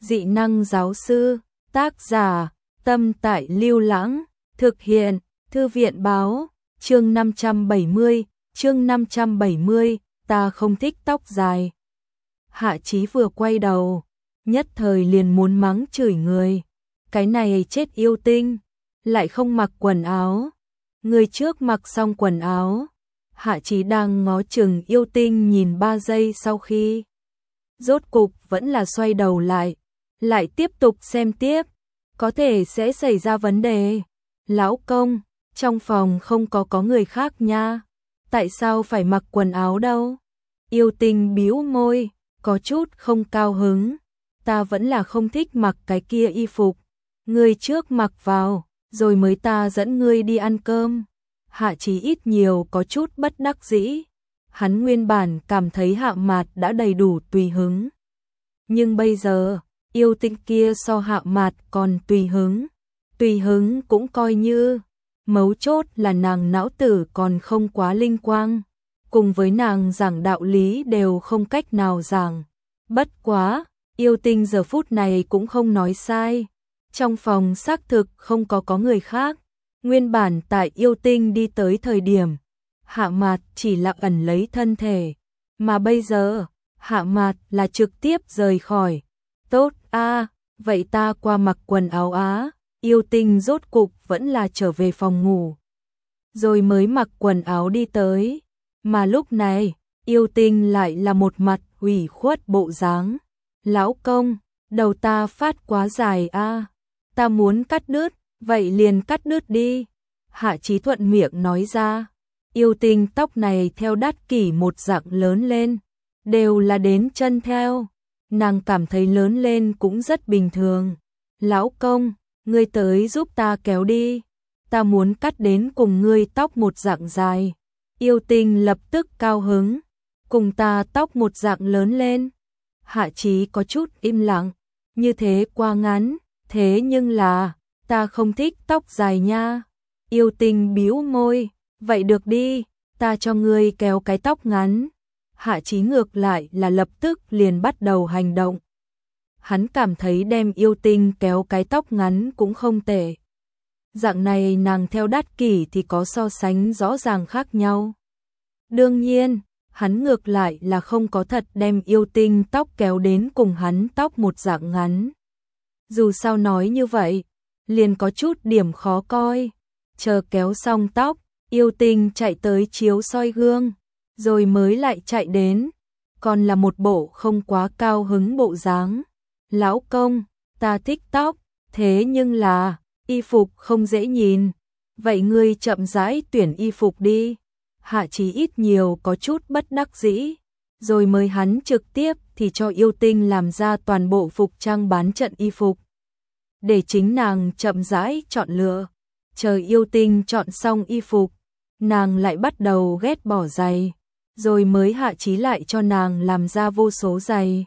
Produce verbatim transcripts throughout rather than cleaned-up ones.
Dị năng giáo sư, tác giả, Tâm Tại Lưu Lãng, thực hiện, Thư viện báo, chương năm trăm bảy mươi, chương năm trăm bảy mươi, ta không thích tóc dài. Hạ Chí vừa quay đầu, nhất thời liền muốn mắng chửi người. Cái này chết yêu tinh, lại không mặc quần áo. Người trước mặc xong quần áo, Hạ Chí đang ngó chừng yêu tinh nhìn ba giây sau khi rốt cục vẫn là xoay đầu lại, lại tiếp tục xem tiếp, có thể sẽ xảy ra vấn đề. Lão công, trong phòng không có có người khác nha, tại sao phải mặc quần áo đâu? Yêu tinh bĩu môi, có chút không cao hứng, ta vẫn là không thích mặc cái kia y phục, ngươi trước mặc vào, rồi mới ta dẫn ngươi đi ăn cơm. Hạ Chí ít nhiều có chút bất đắc dĩ, hắn nguyên bản cảm thấy Hạ Mạt đã đầy đủ tùy hứng. Nhưng bây giờ, yêu tinh kia so Hạ Mạt còn tùy hứng, tùy hứng cũng coi như, mấu chốt là nàng não tử còn không quá linh quang, cùng với nàng giảng đạo lý đều không cách nào giảng. Bất quá, yêu tinh giờ phút này cũng không nói sai, trong phòng xác thực không có có người khác. Nguyên bản tại yêu tinh đi tới thời điểm, Hạ Mạt chỉ là ẩn lấy thân thể, mà bây giờ, Hạ Mạt là trực tiếp rời khỏi. Tốt a, vậy ta qua mặc quần áo á. Yêu tinh rốt cục vẫn là trở về phòng ngủ, rồi mới mặc quần áo đi tới, mà lúc này, yêu tinh lại là một mặt ủy khuất bộ dáng. Lão công, đầu ta phát quá dài a, ta muốn cắt đứt. Vậy liền cắt đứt đi. Hạ Chí thuận miệng nói ra. Yêu tinh tóc này theo đát kỷ một dạng lớn lên, đều là đến chân theo. Nàng cảm thấy lớn lên cũng rất bình thường. Lão công, ngươi tới giúp ta kéo đi. Ta muốn cắt đến cùng ngươi tóc một dạng dài. Yêu tinh lập tức cao hứng. Cùng ta tóc một dạng lớn lên. Hạ Chí có chút im lặng. Như thế quá ngắn. Thế nhưng là ta không thích tóc dài nha. Yêu tinh bĩu môi, vậy được đi, ta cho ngươi kéo cái tóc ngắn. Hạ Chí ngược lại là lập tức liền bắt đầu hành động. Hắn cảm thấy đem yêu tinh kéo cái tóc ngắn cũng không tệ. Dạng này nàng theo đát kỷ thì có so sánh rõ ràng khác nhau. Đương nhiên, hắn ngược lại là không có thật đem yêu tinh tóc kéo đến cùng hắn tóc một dạng ngắn. Dù sao nói như vậy, liền có chút điểm khó coi. Chờ kéo xong tóc, yêu tinh chạy tới chiếu soi gương, rồi mới lại chạy đến, còn là một bộ không quá cao hứng bộ dáng. Lão công, ta thích tóc, thế nhưng là, y phục không dễ nhìn, vậy ngươi chậm rãi tuyển y phục đi. Hạ Chí ít nhiều có chút bất đắc dĩ, rồi mới hắn trực tiếp thì cho yêu tinh làm ra toàn bộ phục trang bán trận y phục, để chính nàng chậm rãi chọn lựa. Chờ yêu tinh chọn xong y phục, nàng lại bắt đầu ghét bỏ giày, rồi mới Hạ Chí lại cho nàng làm ra vô số giày.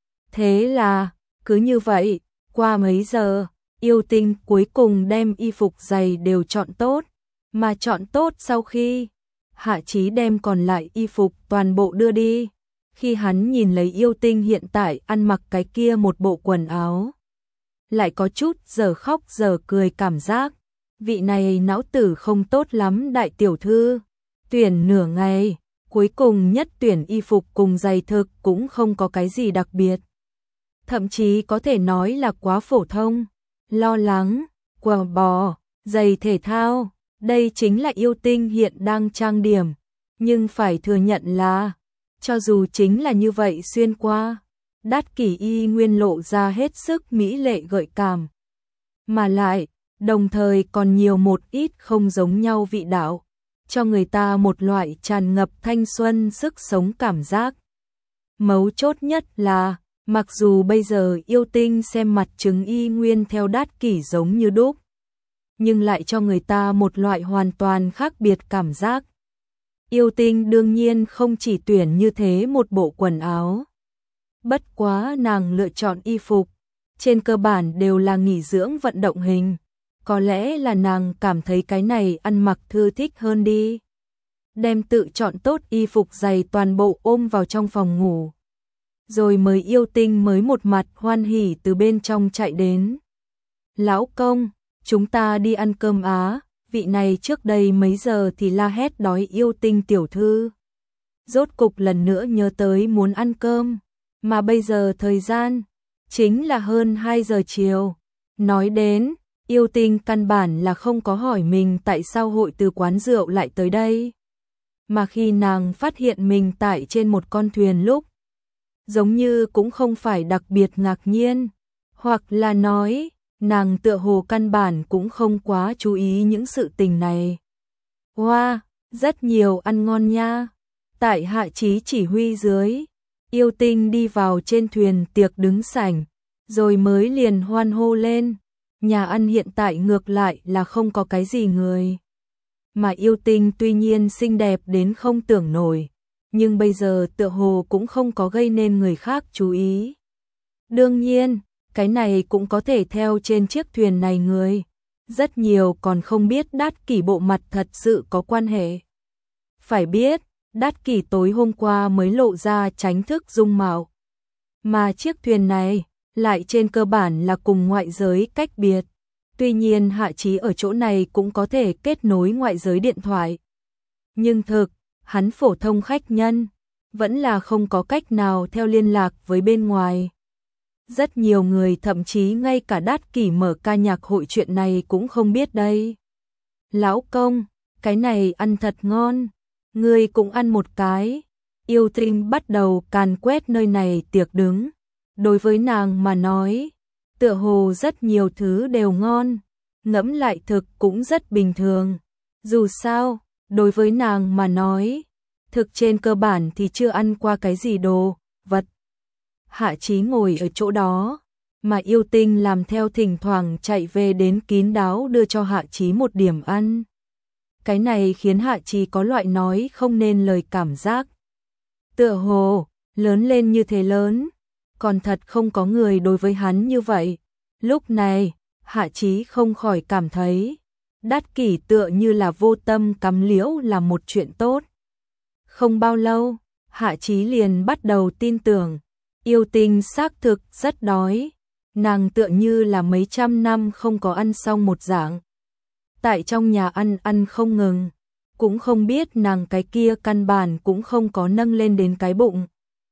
Thế là, cứ như vậy, qua mấy giờ, yêu tinh cuối cùng đem y phục giày đều chọn tốt, mà chọn tốt sau khi, Hạ Chí đem còn lại y phục toàn bộ đưa đi. Khi hắn nhìn lấy yêu tinh hiện tại ăn mặc cái kia một bộ quần áo, lại có chút giờ khóc giờ cười cảm giác, vị này não tử không tốt lắm đại tiểu thư. Tuyển nửa ngày, cuối cùng nhất tuyển y phục cùng giày thực cũng không có cái gì đặc biệt. Thậm chí có thể nói là quá phổ thông. Lo lắng, quần bò, giày thể thao, đây chính là yêu tinh hiện đang trang điểm. Nhưng phải thừa nhận là, cho dù chính là như vậy xuyên qua, đát kỷ y nguyên lộ ra hết sức mỹ lệ gợi cảm. Mà lại, đồng thời còn nhiều một ít không giống nhau vị đạo, cho người ta một loại tràn ngập thanh xuân sức sống cảm giác. Mấu chốt nhất là, mặc dù bây giờ yêu tinh xem mặt chứng y nguyên theo đát kỷ giống như đúc, nhưng lại cho người ta một loại hoàn toàn khác biệt cảm giác. Yêu tinh đương nhiên không chỉ tuyển như thế một bộ quần áo. Bất quá nàng lựa chọn y phục, trên cơ bản đều là nghỉ dưỡng vận động hình. Có lẽ là nàng cảm thấy cái này ăn mặc thư thích hơn đi. Đem tự chọn tốt y phục giày toàn bộ ôm vào trong phòng ngủ. rồi mới yêu tinh mới một mặt hoan hỉ từ bên trong chạy đến. Lão công, chúng ta đi ăn cơm á, vị này trước đây mấy giờ thì la hét đói yêu tinh tiểu thư. Rốt cục lần nữa nhớ tới muốn ăn cơm, mà bây giờ thời gian chính là hơn hai giờ chiều. Nói đến, yêu tinh căn bản là không có hỏi mình tại sao hội từ quán rượu lại tới đây. Mà khi nàng phát hiện mình tại trên một con thuyền lúc, giống như cũng không phải đặc biệt ngạc nhiên, hoặc là nói, nàng tựa hồ căn bản cũng không quá chú ý những sự tình này. Wow, rất nhiều ăn ngon nha. Tại Hạ Chí chỉ huy dưới, yêu tinh đi vào trên thuyền tiệc đứng sảnh, rồi mới liền hoan hô lên. Nhà ăn hiện tại ngược lại là không có cái gì người. Mà yêu tinh tuy nhiên xinh đẹp đến không tưởng nổi, nhưng bây giờ tựa hồ cũng không có gây nên người khác chú ý. Đương nhiên, cái này cũng có thể theo trên chiếc thuyền này người. Rất nhiều còn không biết Đát Kỷ bộ mặt thật sự có quan hệ. Phải biết, Đát Kỷ tối hôm qua mới lộ ra tránh thức dung mạo. Mà chiếc thuyền này lại trên cơ bản là cùng ngoại giới cách biệt. Tuy nhiên Hạ Chí ở chỗ này cũng có thể kết nối ngoại giới điện thoại. Nhưng thực, hắn phổ thông khách nhân, vẫn là không có cách nào theo liên lạc với bên ngoài. Rất nhiều người thậm chí ngay cả Đát Kỷ mở ca nhạc hội chuyện này cũng không biết đây. Lão công, cái này ăn thật ngon, ngươi cũng ăn một cái. Yêu tinh bắt đầu càn quét nơi này tiệc đứng. Đối với nàng mà nói, tựa hồ rất nhiều thứ đều ngon, ngẫm lại thực cũng rất bình thường. Dù sao, đối với nàng mà nói, thực trên cơ bản thì chưa ăn qua cái gì đồ, vật. Hạ Chí ngồi ở chỗ đó, mà yêu tinh làm theo thỉnh thoảng chạy về đến kín đáo đưa cho Hạ Chí một điểm ăn. Cái này khiến Hạ Chí có loại nói không nên lời cảm giác. Tựa hồ, lớn lên như thế lớn, còn thật không có người đối với hắn như vậy. Lúc này, Hạ Chí không khỏi cảm thấy, Đát Kỷ tựa như là vô tâm cắm liễu là một chuyện tốt. Không bao lâu, Hạ Chí liền bắt đầu tin tưởng, yêu tinh xác thực rất đói, nàng tựa như là mấy trăm năm không có ăn xong một dạng. Tại trong nhà ăn ăn không ngừng, cũng không biết nàng cái kia căn bản cũng không có nâng lên đến cái bụng.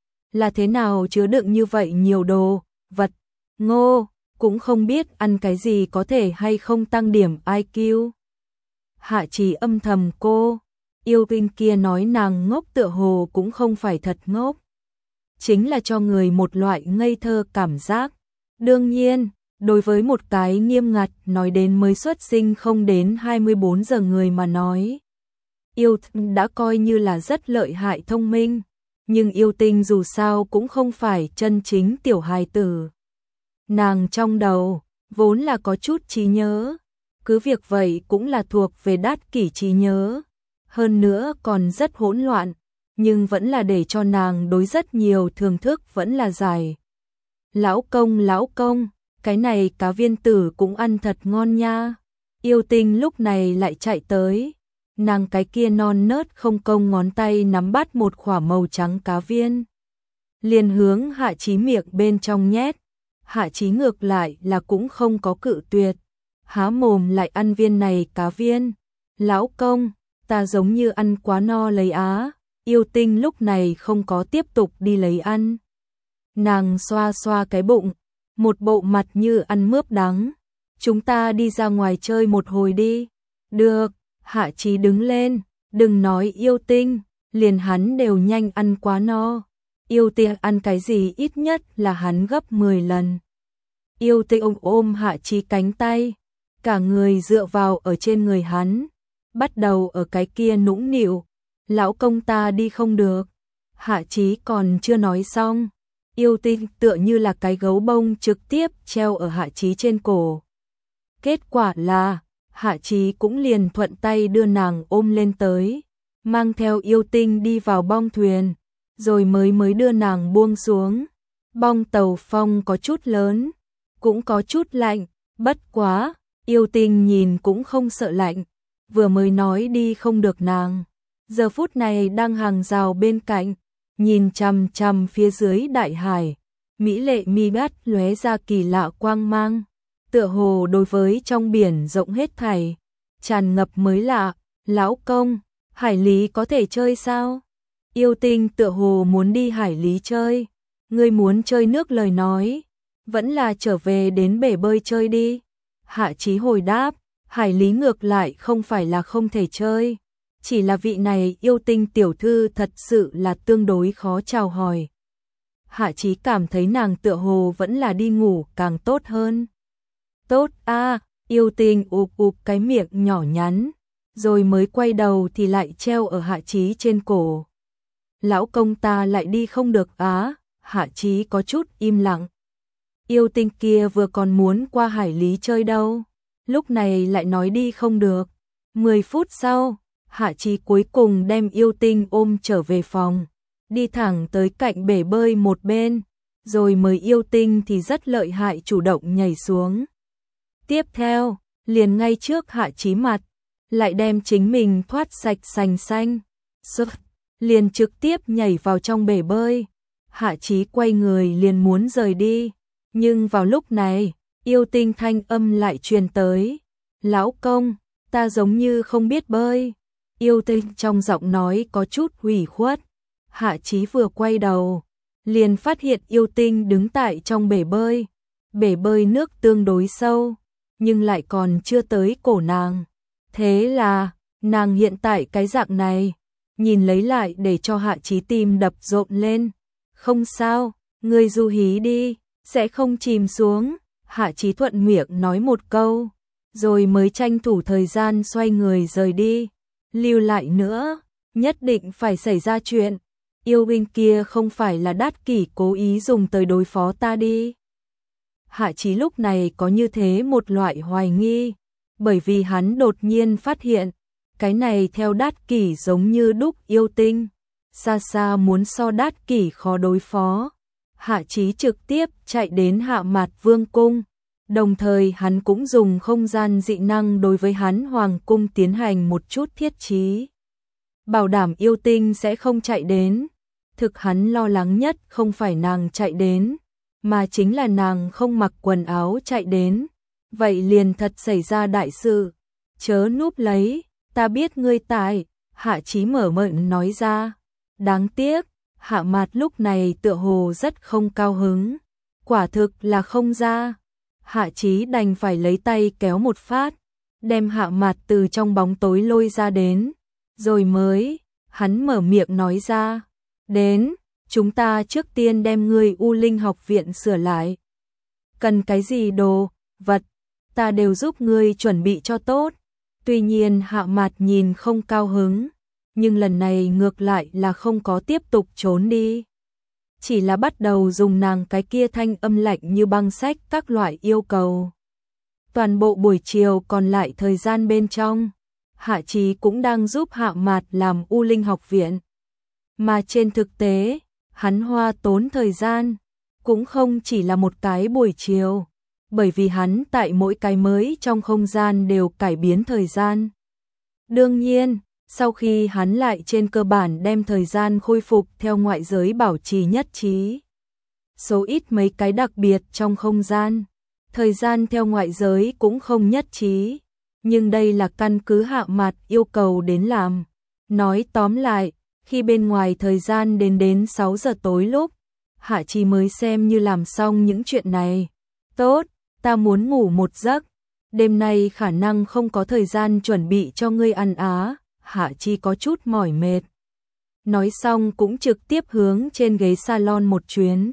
Là thế nào chứa đựng như vậy nhiều đồ, vật, ngô, cũng không biết ăn cái gì có thể hay không tăng điểm i kiu. Hạ Chí âm thầm cô, yêu tinh kia nói nàng ngốc tựa hồ cũng không phải thật ngốc. Chính là cho người một loại ngây thơ cảm giác. Đương nhiên, đối với một cái nghiêm ngặt nói đến mới xuất sinh không đến hai mươi bốn giờ người mà nói, yêu đã coi như là rất lợi hại thông minh. Nhưng yêu tinh dù sao cũng không phải chân chính tiểu hài tử. Nàng trong đầu, vốn là có chút trí nhớ. Cứ việc vậy cũng là thuộc về Đát Kỷ trí nhớ. Hơn nữa còn rất hỗn loạn. Nhưng vẫn là để cho nàng đối rất nhiều thưởng thức vẫn là dài. Lão công, lão công, cái này cá viên tử cũng ăn thật ngon nha. Yêu tinh lúc này lại chạy tới. Nàng cái kia non nớt không công ngón tay nắm bắt một quả màu trắng cá viên. Liền hướng Hạ Chí miệng bên trong nhét. Hạ Chí ngược lại là cũng không có cự tuyệt. Há mồm lại ăn viên này cá viên. Lão công, ta giống như ăn quá no lấy á. Yêu tinh lúc này không có tiếp tục đi lấy ăn. Nàng xoa xoa cái bụng. Một bộ mặt như ăn mướp đắng. Chúng ta đi ra ngoài chơi một hồi đi. Được. Hạ Chí đứng lên, đừng nói yêu tinh, liền hắn đều nhanh ăn quá no. Yêu tinh ăn cái gì ít nhất là hắn gấp mười lần. Yêu tinh ôm ôm Hạ Chí cánh tay, cả người dựa vào ở trên người hắn, bắt đầu ở cái kia nũng nịu. Lão công ta đi không được. Hạ Chí còn chưa nói xong, yêu tinh tựa như là cái gấu bông trực tiếp treo ở Hạ Chí trên cổ. Kết quả là Hạ Chí cũng liền thuận tay đưa nàng ôm lên tới, mang theo yêu tinh đi vào bong thuyền, rồi mới mới đưa nàng buông xuống. Bong tàu phong có chút lớn, cũng có chút lạnh, bất quá, yêu tinh nhìn cũng không sợ lạnh, vừa mới nói đi không được nàng. Giờ phút này đang hàng rào bên cạnh, nhìn chằm chằm phía dưới đại hải, mỹ lệ mi mắt lóe ra kỳ lạ quang mang, tựa hồ đối với trong biển rộng hết thảy, tràn ngập mới lạ. Lão công, hải lý có thể chơi sao? Yêu Tinh tựa hồ muốn đi hải lý chơi. Ngươi muốn chơi nước lời nói, vẫn là trở về đến bể bơi chơi đi. Hạ Chí hồi đáp, hải lý ngược lại không phải là không thể chơi, chỉ là vị này Yêu Tinh tiểu thư thật sự là tương đối khó chào hỏi. Hạ Chí cảm thấy nàng tựa hồ vẫn là đi ngủ càng tốt hơn. Tốt a, Yêu Tinh ụp ụp cái miệng nhỏ nhắn, rồi mới quay đầu thì lại treo ở Hạ Chí trên cổ. Lão công ta lại đi không được á? Hạ Chí có chút im lặng. Yêu Tinh kia vừa còn muốn qua hải lý chơi đâu, lúc này lại nói đi không được. Mười phút sau, Hạ Chí cuối cùng đem Yêu Tinh ôm trở về phòng, đi thẳng tới cạnh bể bơi một bên, rồi mới Yêu Tinh thì rất lợi hại chủ động nhảy xuống. Tiếp theo, liền ngay trước Hạ Chí mặt, lại đem chính mình thoát sạch sành xanh, sức, liền trực tiếp nhảy vào trong bể bơi. Hạ Chí quay người liền muốn rời đi, nhưng vào lúc này, Yêu Tinh thanh âm lại truyền tới. Lão công, ta giống như không biết bơi. Yêu Tinh trong giọng nói có chút hủy khuất. Hạ Chí vừa quay đầu, liền phát hiện Yêu Tinh đứng tại trong bể bơi. Bể bơi nước tương đối sâu, nhưng lại còn chưa tới cổ nàng. Thế là, nàng hiện tại cái dạng này, nhìn lấy lại để cho Hạ Chí tim đập rộn lên. Không sao, ngươi du hí đi, sẽ không chìm xuống. Hạ Chí thuận miệng nói một câu, rồi mới tranh thủ thời gian xoay người rời đi. Lưu lại nữa, nhất định phải xảy ra chuyện. Yêu binh kia không phải là Đát Kỷ cố ý dùng tới đối phó ta đi. Hạ Chí lúc này có như thế một loại hoài nghi, bởi vì hắn đột nhiên phát hiện, cái này theo Đát Kỷ giống như đúc Yêu Tinh, xa xa muốn so Đát Kỷ khó đối phó. Hạ Chí trực tiếp chạy đến Hạ Mạt Vương cung, đồng thời hắn cũng dùng không gian dị năng đối với hắn hoàng cung tiến hành một chút thiết trí, bảo đảm Yêu Tinh sẽ không chạy đến. Thực hắn lo lắng nhất không phải nàng chạy đến, mà chính là nàng không mặc quần áo chạy đến, vậy liền thật xảy ra đại sự. Chớ núp lấy, ta biết ngươi tài. Hạ Chí mở miệng nói ra. Đáng tiếc, Hạ Mạt lúc này tựa hồ rất không cao hứng, quả thực là không ra. Hạ Chí đành phải lấy tay kéo một phát, đem Hạ Mạt từ trong bóng tối lôi ra đến, rồi mới, hắn mở miệng nói ra, đến, chúng ta trước tiên đem ngươi U Linh học viện sửa lại. Cần cái gì đồ, vật, ta đều giúp ngươi chuẩn bị cho tốt. Tuy nhiên Hạ Mạt nhìn không cao hứng, nhưng lần này ngược lại là không có tiếp tục trốn đi. Chỉ là bắt đầu dùng nàng cái kia thanh âm lạnh như băng sách các loại yêu cầu. Toàn bộ buổi chiều còn lại thời gian bên trong, Hạ Chí cũng đang giúp Hạ Mạt làm U Linh học viện. Mà trên thực tế, hắn hoa tốn thời gian, cũng không chỉ là một cái buổi chiều, bởi vì hắn tại mỗi cái mới trong không gian đều cải biến thời gian. Đương nhiên, sau khi hắn lại trên cơ bản đem thời gian khôi phục theo ngoại giới bảo trì nhất trí. Số ít mấy cái đặc biệt trong không gian, thời gian theo ngoại giới cũng không nhất trí, nhưng đây là căn cứ Hạ Mạt yêu cầu đến làm. Nói tóm lại, khi bên ngoài thời gian đến đến sáu giờ tối lúc, Hạ Chí mới xem như làm xong những chuyện này. Tốt, ta muốn ngủ một giấc, đêm nay khả năng không có thời gian chuẩn bị cho ngươi ăn á. Hạ Chí có chút mỏi mệt. Nói xong cũng trực tiếp hướng trên ghế salon một chuyến.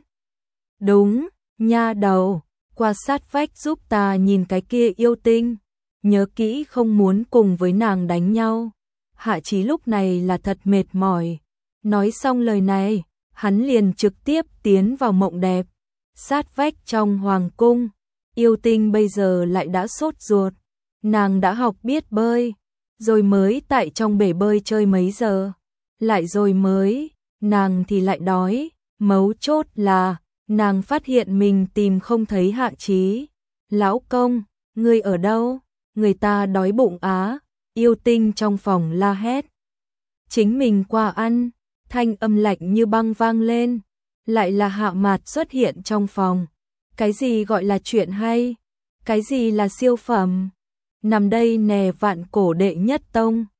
Đúng, nha đầu, qua sát vách giúp ta nhìn cái kia Yêu Tinh. Nhớ kỹ không muốn cùng với nàng đánh nhau. Hạ Chí lúc này là thật mệt mỏi. Nói xong lời này, hắn liền trực tiếp tiến vào mộng đẹp. Sát vách trong hoàng cung, Yêu Tinh bây giờ lại đã sốt ruột. Nàng đã học biết bơi, rồi mới tại trong bể bơi chơi mấy giờ. Lại rồi mới, nàng thì lại đói. Mấu chốt là, nàng phát hiện mình tìm không thấy Hạ Chí. Lão công, ngươi ở đâu? Người ta đói bụng á. Yêu Tinh trong phòng la hét. Chính mình qua ăn. thanh âm lạnh như băng vang lên, lại là Hạ Mạt xuất hiện trong phòng. Cái gì gọi là chuyện hay? Cái gì là siêu phẩm? Nằm đây nè, vạn cổ đệ nhất tông.